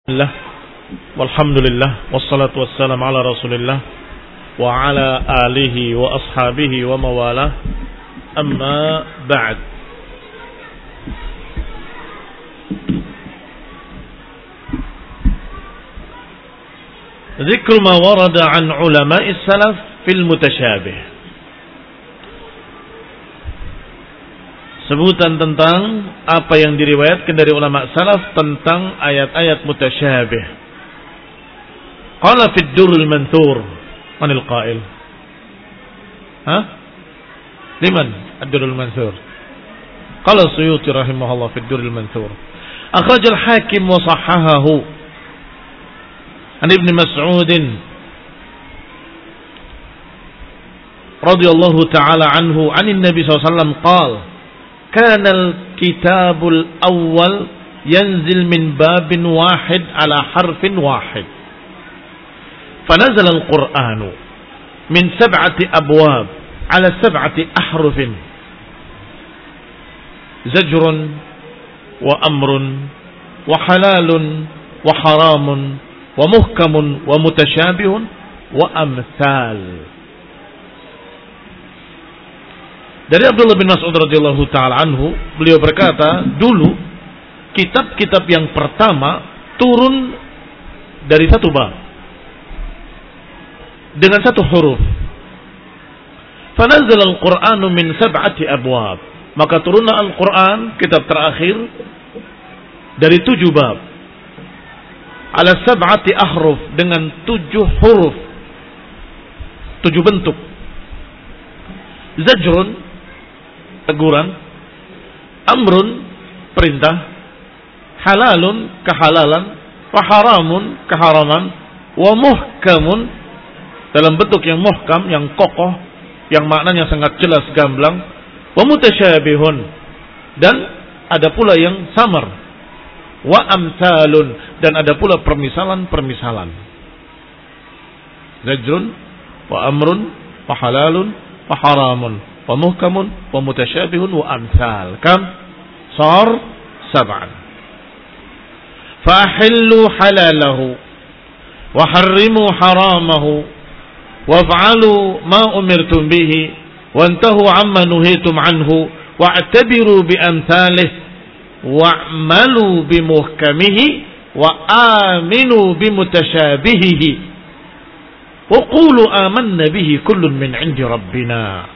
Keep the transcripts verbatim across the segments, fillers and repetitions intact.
Alhamdulillah, walhamdulillah, wassalatu wassalam ala rasulillah wa ala alihi wa ashabihi wa mawalah, amma ba'd. Zikru ma warada an ulama'is salaf fil mutasyabih. Sebutan tentang apa yang diriwayatkan dari ulama salaf tentang ayat-ayat mutasyabih. Qala fid durrul manthur, manil qail? Hah? Liman ad-durrul manthur? Qala Suyuti rahimahullah fid durrul manthur. Akhraj al-Hakim wa sahhahahu an Ibn Mas'ud radhiyallahu ta'ala anhu 'an Nabi sallallahu alaihi wasallam qala كان الكتاب الأول ينزل من باب واحد على حرف واحد فنزل القرآن من سبعة أبواب على سبعة أحرف زجر وأمر وحلال وحرام ومحكم ومتشابه وأمثال. Dari Abdullah bin Mas'ud radhiyallahu taala anhu, beliau berkata, dulu kitab-kitab yang pertama turun dari satu bab dengan satu huruf. Fanazal al-Qur'anu min sab'ati abwab. Maka turunlah Al-Qur'an, kitab terakhir, dari tujuh bab. Ala sab'ati ahruf, dengan tujuh huruf, tujuh bentuk. Zajrun, teguran, amrun, perintah, halalun, kehalalan, wa haramun, keharaman, wa muhkamun, dalam bentuk yang muhkam, yang kokoh, yang maknanya sangat jelas gamblang, wa mutasyabihun, dan ada pula yang samar, wa amsalun, dan ada pula permisalan-permisalan. Zajrun, wa amrun, wa halalun, wa haramun, wa muhkamun wa mutasyabihun wa amsal. Kam? Sar sab'an. Fa ahillu halalahu wa harrimu haramahu waf'alu ma umirtum bihi wantahu amma nuhitum anhu wa'tabiru bi amsalih wa'malu bi muhkamihi wa aminu bi mutasyabihihi wa qulu amanna bihi kullun min 'indi rabbina.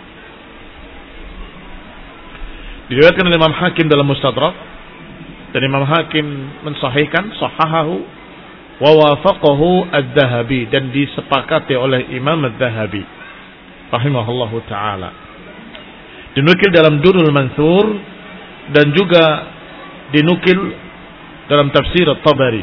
Diriwayatkan oleh Imam Hakim dalam Mustadrak, dan Imam Hakim mensahihkan, sahahahu wa wafaqahu ad-Dhahabi, dan disepakati oleh Imam ad-Dhahabi rahimahullahu taala. Dinukil dalam Durrul Manthur dan juga dinukil dalam tafsir At-Tabari.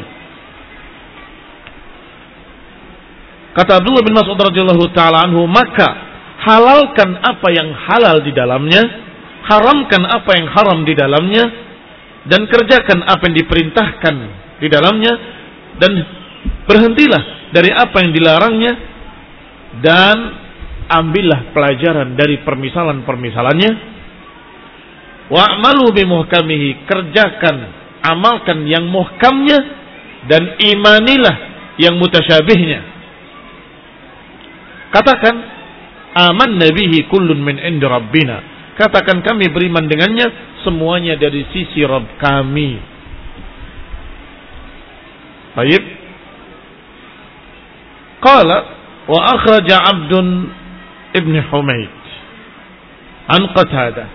Kata Abdullah bin Mas'ud radhiyallahu taala anhu, maka halalkan apa yang halal di dalamnya, haramkan apa yang haram di dalamnya, dan kerjakan apa yang diperintahkan di dalamnya, dan berhentilah dari apa yang dilarangnya, dan ambillah pelajaran dari permisalan-permisalannya. Wa'malu bimuhkamihi, kerjakan, amalkan yang muhkamnya, dan imanilah yang mutasyabihnya. Katakan, amanna bihi kullun min 'indi rabbina. Katakan, kami beriman dengannya, semuanya dari sisi Rabb kami. Baik. Qala wa akhraja Abdun ibn Humaid an Qatadah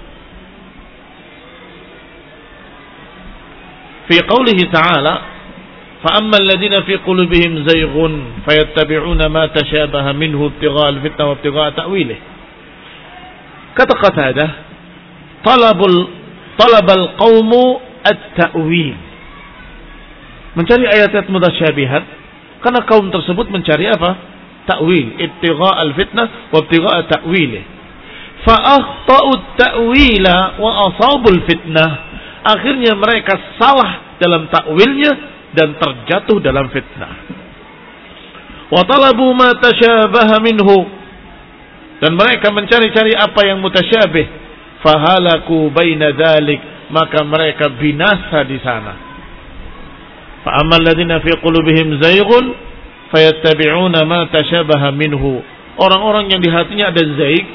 fi qawlihi ta'ala fa amma alladhina fi qulubihim zayghun fayattabi'una ma tashabaha minhu ibtigha'a al-fitnah wa ibtigha'a ta'wilih. Kata Qatadah, talabul talabal qaumu at-ta'wil, mencari ayat-ayat mutasyabihat, karena kaum tersebut mencari apa? Ta'wil, ibtigha' al-fitnah wa ibtigha' ta'wilih. Fa akhta'u at-ta'wila wa asabul fitnah. Akhirnya mereka salah dalam ta'wilnya dan terjatuh dalam fitnah. Wa talabu ma tashabaha minhu, dan mereka mencari-cari apa yang mutasyabih, fahalaku baina dzalik, maka mereka binasa di sana. Fa ammal ladzina fi qulubihim zayghun fayattabi'una ma tashabaha minhu. Orang-orang yang di hatinya ada zaig.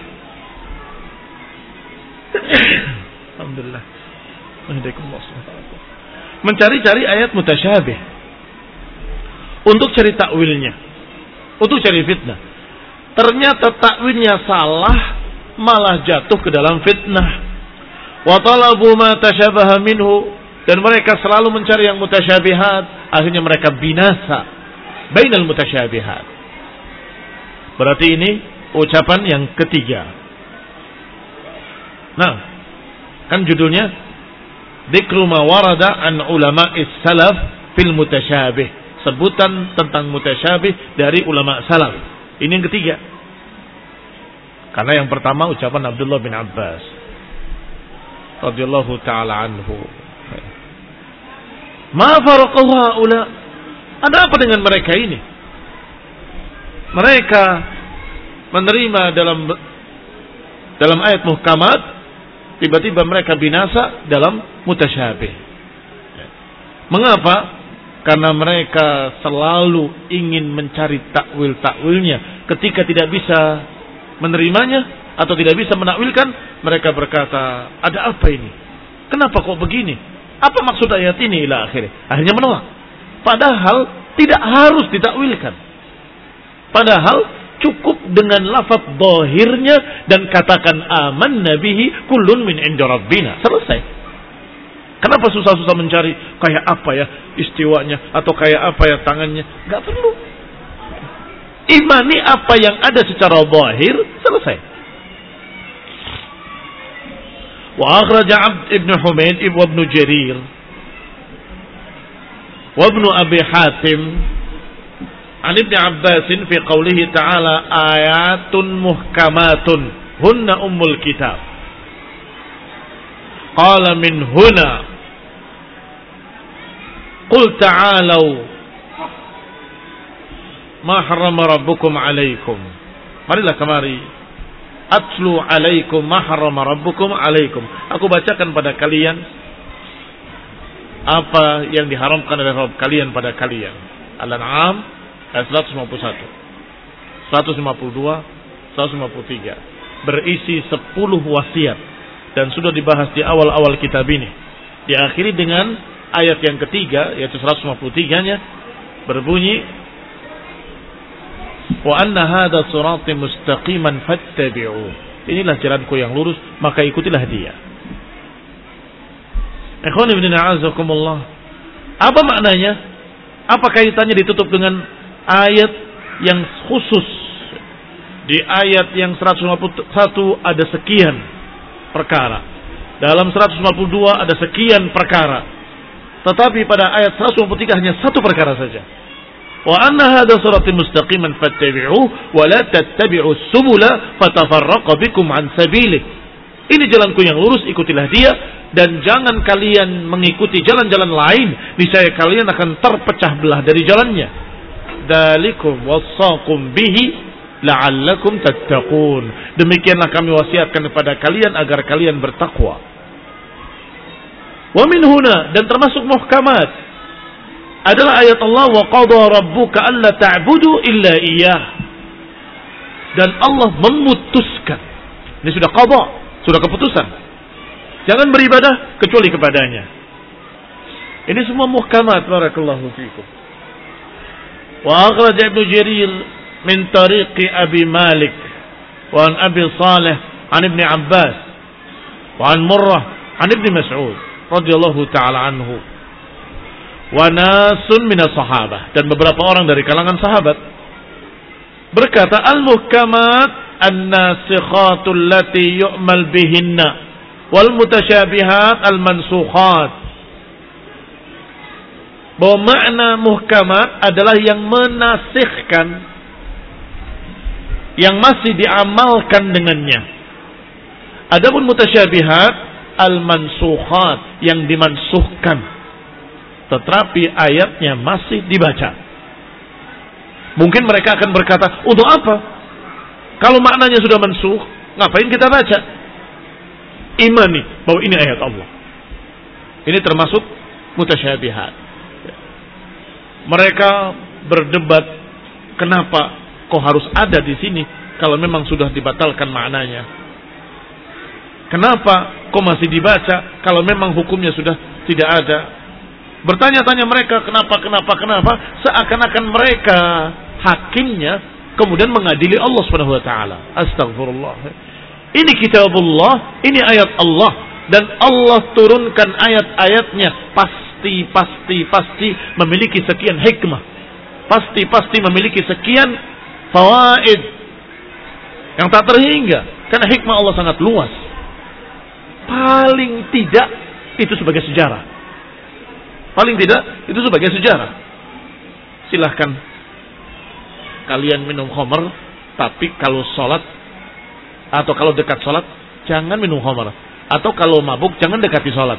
Alhamdulillah. Mencari-cari ayat mutasyabih untuk cari takwilnya, untuk cari fitnah. Ternyata takwilnya salah, malah jatuh ke dalam fitnah. Wa talabu ma tashabaha minhu, dan mereka selalu mencari yang mutasyabihat, akhirnya mereka binasa bainal mutasyabihat. Berarti ini ucapan yang ketiga. Nah, kan judulnya Dzikru ma warada an ulama'is salaf fil mutasyabih. Sebutan tentang mutasyabih dari ulama salaf. Ini yang ketiga. Karena yang pertama ucapan Abdullah bin Abbas radhiyallahu taala anhu. Ma faraqahu haula? Ada apa dengan mereka ini? Mereka menerima dalam dalam ayat muhkamat, tiba-tiba mereka binasa dalam mutasyabih. Mengapa? Karena mereka selalu ingin mencari takwil-takwilnya. Ketika tidak bisa menerimanya atau tidak bisa menakwilkan, mereka berkata, ada apa ini? Kenapa kok begini? Apa maksud ayat ini? Ila akhirnya. Akhirnya menolak. Padahal tidak harus ditakwilkan. Padahal cukup dengan lafaz zahirnya dan katakan aman nabihi kullun min inda rabbina. Selesai. Kenapa susah-susah mencari kayak apa ya istiwanya atau kayak apa ya tangannya? Gak perlu. Imani apa yang ada secara zahir, selesai. Wa akhraja Abd ibn Humaid ibn Jarir wa ibn Abi Hatim an Ibn Abbas fi qawlihi ta'ala ayatun muhkamatun hunna ummul kitab. Qala min huna qul ta'alau ma harrama rabbukum alaikum. Marilah kemari. Atlu alaikum ma harrama rabbukum alaikum. Aku bacakan pada kalian apa yang diharamkan oleh Rabb kalian pada kalian. Al-An'am ayat seratus lima puluh satu, seratus lima puluh dua, seratus lima puluh tiga. Berisi sepuluh wasiat dan sudah dibahas di awal-awal kitab ini. Diakhiri dengan ayat yang ketiga yaitu seratus lima puluh tiga-nya berbunyi wa anna hadza sirati mustaqiman fattabi'u. Inilah jalanku yang lurus, maka ikutilah dia. Ikhwan ibn a'azakumullah. Apa maknanya? Apa kaitannya ditutup dengan ayat yang khusus? Di ayat yang seratus lima puluh satu ada sekian perkara. Dalam seratus lima puluh dua ada sekian perkara. Tetapi pada ayat seratus lima puluh tiga hanya satu perkara saja. Wa anna hadza sirati mustaqiman fattabi'uhu wa la tattabi'us subula fatafarraqa bikum an sabilihi. Ini jalanku yang lurus, ikutilah dia dan jangan kalian mengikuti jalan-jalan lain, niscaya kalian akan terpecah belah dari jalannya. Dzalikum wassaqum bihi la'allakum tattaqun. Demikianlah kami wasiatkan kepada kalian agar kalian bertakwa. Wa min huna, dan termasuk muhkamat adalah ayat Allah wa qada rabbuka alla ta'budu illa iyyah. Dan Allah memutuskan. Ini sudah qada, sudah keputusan. Jangan beribadah kecuali kepadanya. Ini semua muhkamat. Barakallahu fikum. Wa akhraj Ibnu Jarir min tariqi Abi Malik wa an Abi Salih an Ibn Abbas wa an Murrah an Ibn Mas'ud radhiyallahu ta'ala anhu wa nasun minas sahabah, dan beberapa orang dari kalangan sahabat berkata al-muhkamat an-nasikhatul lati yu'mal bihinna wal mutasyabihat al-mansukhat. Bahwa makna muhkamat adalah yang menasihkan, yang masih diamalkan dengannya. Adapun mutasyabihat al-mansukhat, yang dimansuhkan tetapi ayatnya masih dibaca. Mungkin mereka akan berkata, untuk apa? Kalau maknanya sudah mansuh, ngapain kita baca? Imani bahwa ini ayat Allah. Ini termasuk mutasyabihat. Mereka berdebat, kenapa kok harus ada di sini kalau memang sudah dibatalkan maknanya? Kenapa kok masih dibaca kalau memang hukumnya sudah tidak ada? Bertanya-tanya mereka kenapa, kenapa, kenapa, seakan-akan mereka hakimnya kemudian mengadili Allah Subhanahu wa taala. Astagfirullah. Ini kitabullah, ini ayat Allah, dan Allah turunkan ayat-ayatnya pasti, pasti, pasti memiliki sekian hikmah. Pasti, pasti memiliki sekian fawaid yang tak terhingga, karena hikmah Allah sangat luas. Paling tidak itu sebagai sejarah. Paling tidak itu sebagai sejarah. Silahkan kalian minum khamr, tapi kalau sholat atau kalau dekat sholat jangan minum khamr, atau kalau mabuk jangan dekati sholat.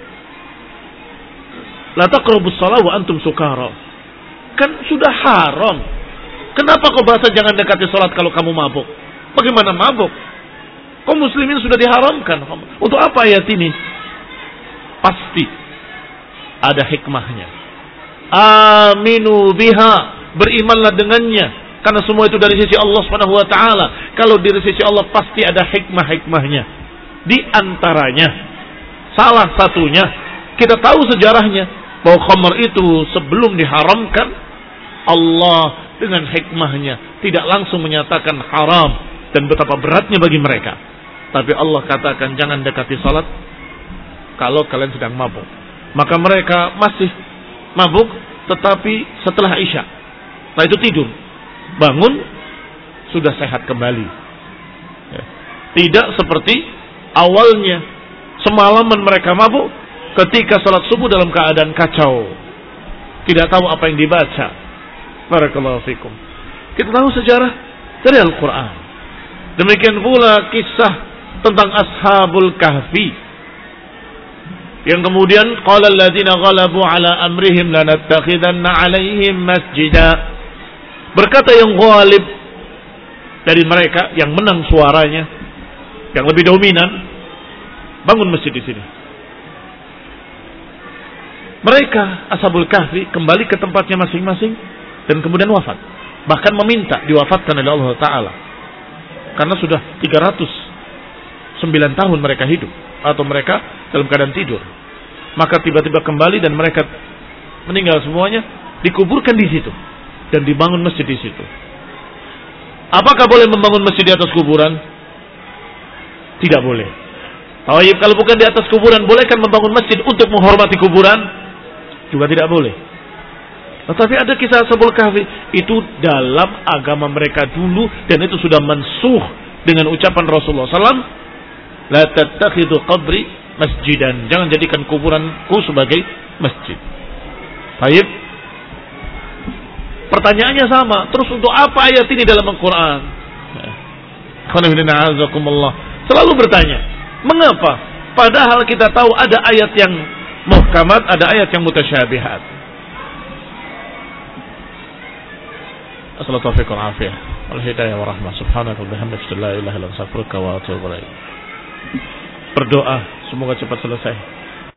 La taqrabus shalah wa antum sukara. Kan sudah haram. Kenapa kau bahasa jangan dekati sholat kalau kamu mabuk? Bagaimana mabuk? Kau muslimin sudah diharamkan. Untuk apa ayat ini? Pasti ada hikmahnya. Aminu biha, berimanlah dengannya, karena semua itu dari sisi Allah Subhanahu wa taala. Kalau dari sisi Allah pasti ada hikmah-hikmahnya. Di antaranya, salah satunya kita tahu sejarahnya bahwa khamr itu sebelum diharamkan, Allah dengan hikmahnya tidak langsung menyatakan haram dan betapa beratnya bagi mereka. Tapi Allah katakan jangan dekati salat kalau kalian sedang mabuk. Maka mereka masih mabuk, tetapi setelah Isya, setelah itu tidur, bangun sudah sehat kembali. Tidak seperti awalnya, semalaman mereka mabuk, ketika salat subuh dalam keadaan kacau, tidak tahu apa yang dibaca. Barakallahu fikum. Kita tahu sejarah dari Al-Quran. Demikian pula kisah tentang Ashabul Kahfi, yang kemudian qala alladziina ghalabu ala amrihim lanattakhidanna 'alaihim masjida. Berkata yang ghalib dari mereka, yang menang suaranya, yang lebih dominan, bangun masjid di sini. Mereka Ashabul Kahfi kembali ke tempatnya masing-masing dan kemudian wafat. Bahkan meminta diwafatkan oleh Allah Ta'ala, karena sudah tiga ratus sembilan tahun mereka hidup, atau mereka dalam keadaan tidur. Maka tiba-tiba kembali dan mereka meninggal semuanya, dikuburkan di situ dan dibangun masjid di situ. Apakah boleh membangun masjid di atas kuburan? Tidak boleh. Tayyib, kalau bukan di atas kuburan, bolehkan membangun masjid untuk menghormati kuburan? Juga tidak boleh. Tetapi ada kisah Ashabul Kahfi itu dalam agama mereka dulu, dan itu sudah mansuh dengan ucapan Rasulullah sallallahu alaihi wasallam, la tattakhidhu qabri masjidan, jangan jadikan kuburanku sebagai masjid. Baik. Pertanyaannya sama, terus untuk apa ayat ini dalam Al-Quran? Selalu bertanya, mengapa? Padahal kita tahu ada ayat yang muhkamat, ada ayat yang mutasyabihat. Assalamualaikum warahmatullahi wabarakatuh. Al-hidayah wa rahmah. Subhanaka wa bihamdika la ilaha illa anta astaghfiruka wa atubu ilaik. Berdoa semoga cepat selesai.